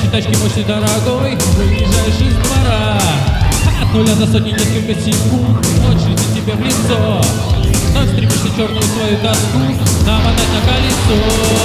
тачки мощный, дорогой, выезжаешь из двора. От нуля до сотни несколько секунд, ночь летит тебе в лицо. Вновь стремишься черную свою тоску намотать на колесо.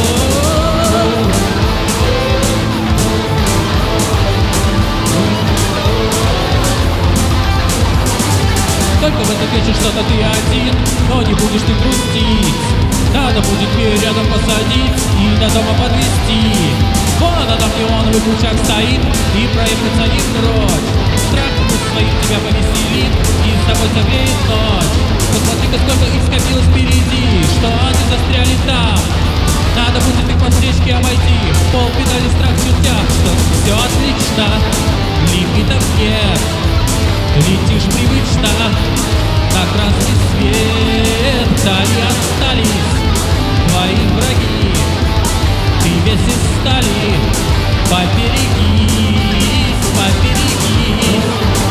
Только в этот вечер что-то ты один, но не будешь ты грустить. Надо будет ее рядом посадить и до дома подвезти. Вон она там в неоновых лучах стоит, и проехать за ним прочь. Страх своим тебя повеселит и с тобой согреет ночь. Посмотри-ка, сколько их скопилось впереди, что они застряли там. Надо будет их по встречке обойти, пол педали страх в чертях, что все отлично, лимитов нет. Летишь привычно на красный свет, вдали остались твои враги. Ты весь из стали, поберегись, поберегись.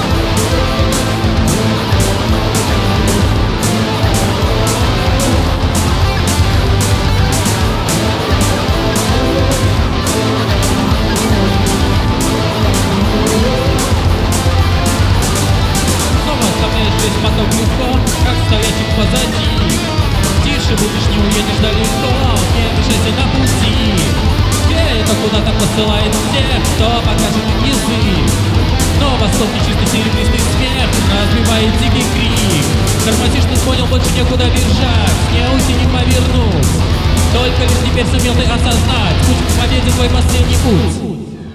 Весь поток легко, как стоящий позади. Тише будешь, не уедешь далеко, не мешайся на пути. Где это куда-то посылает всех, кто покажет им язык. Но восток нечистый серебристый смех разбивает дикий крик. Тормозишь, ты понял, больше некуда бежать, не уйти, не повернуть. Только лишь теперь сумел ты осознать, путь к победе твой последний путь.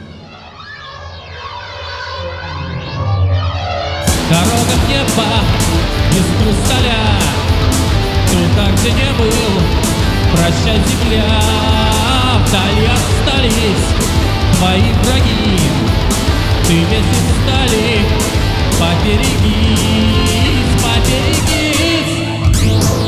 Дорога в небо из хрусталя, туда, где не был, прощай, земля. Вдали остались твои враги, ты весь из стали, поберегись, поберегись.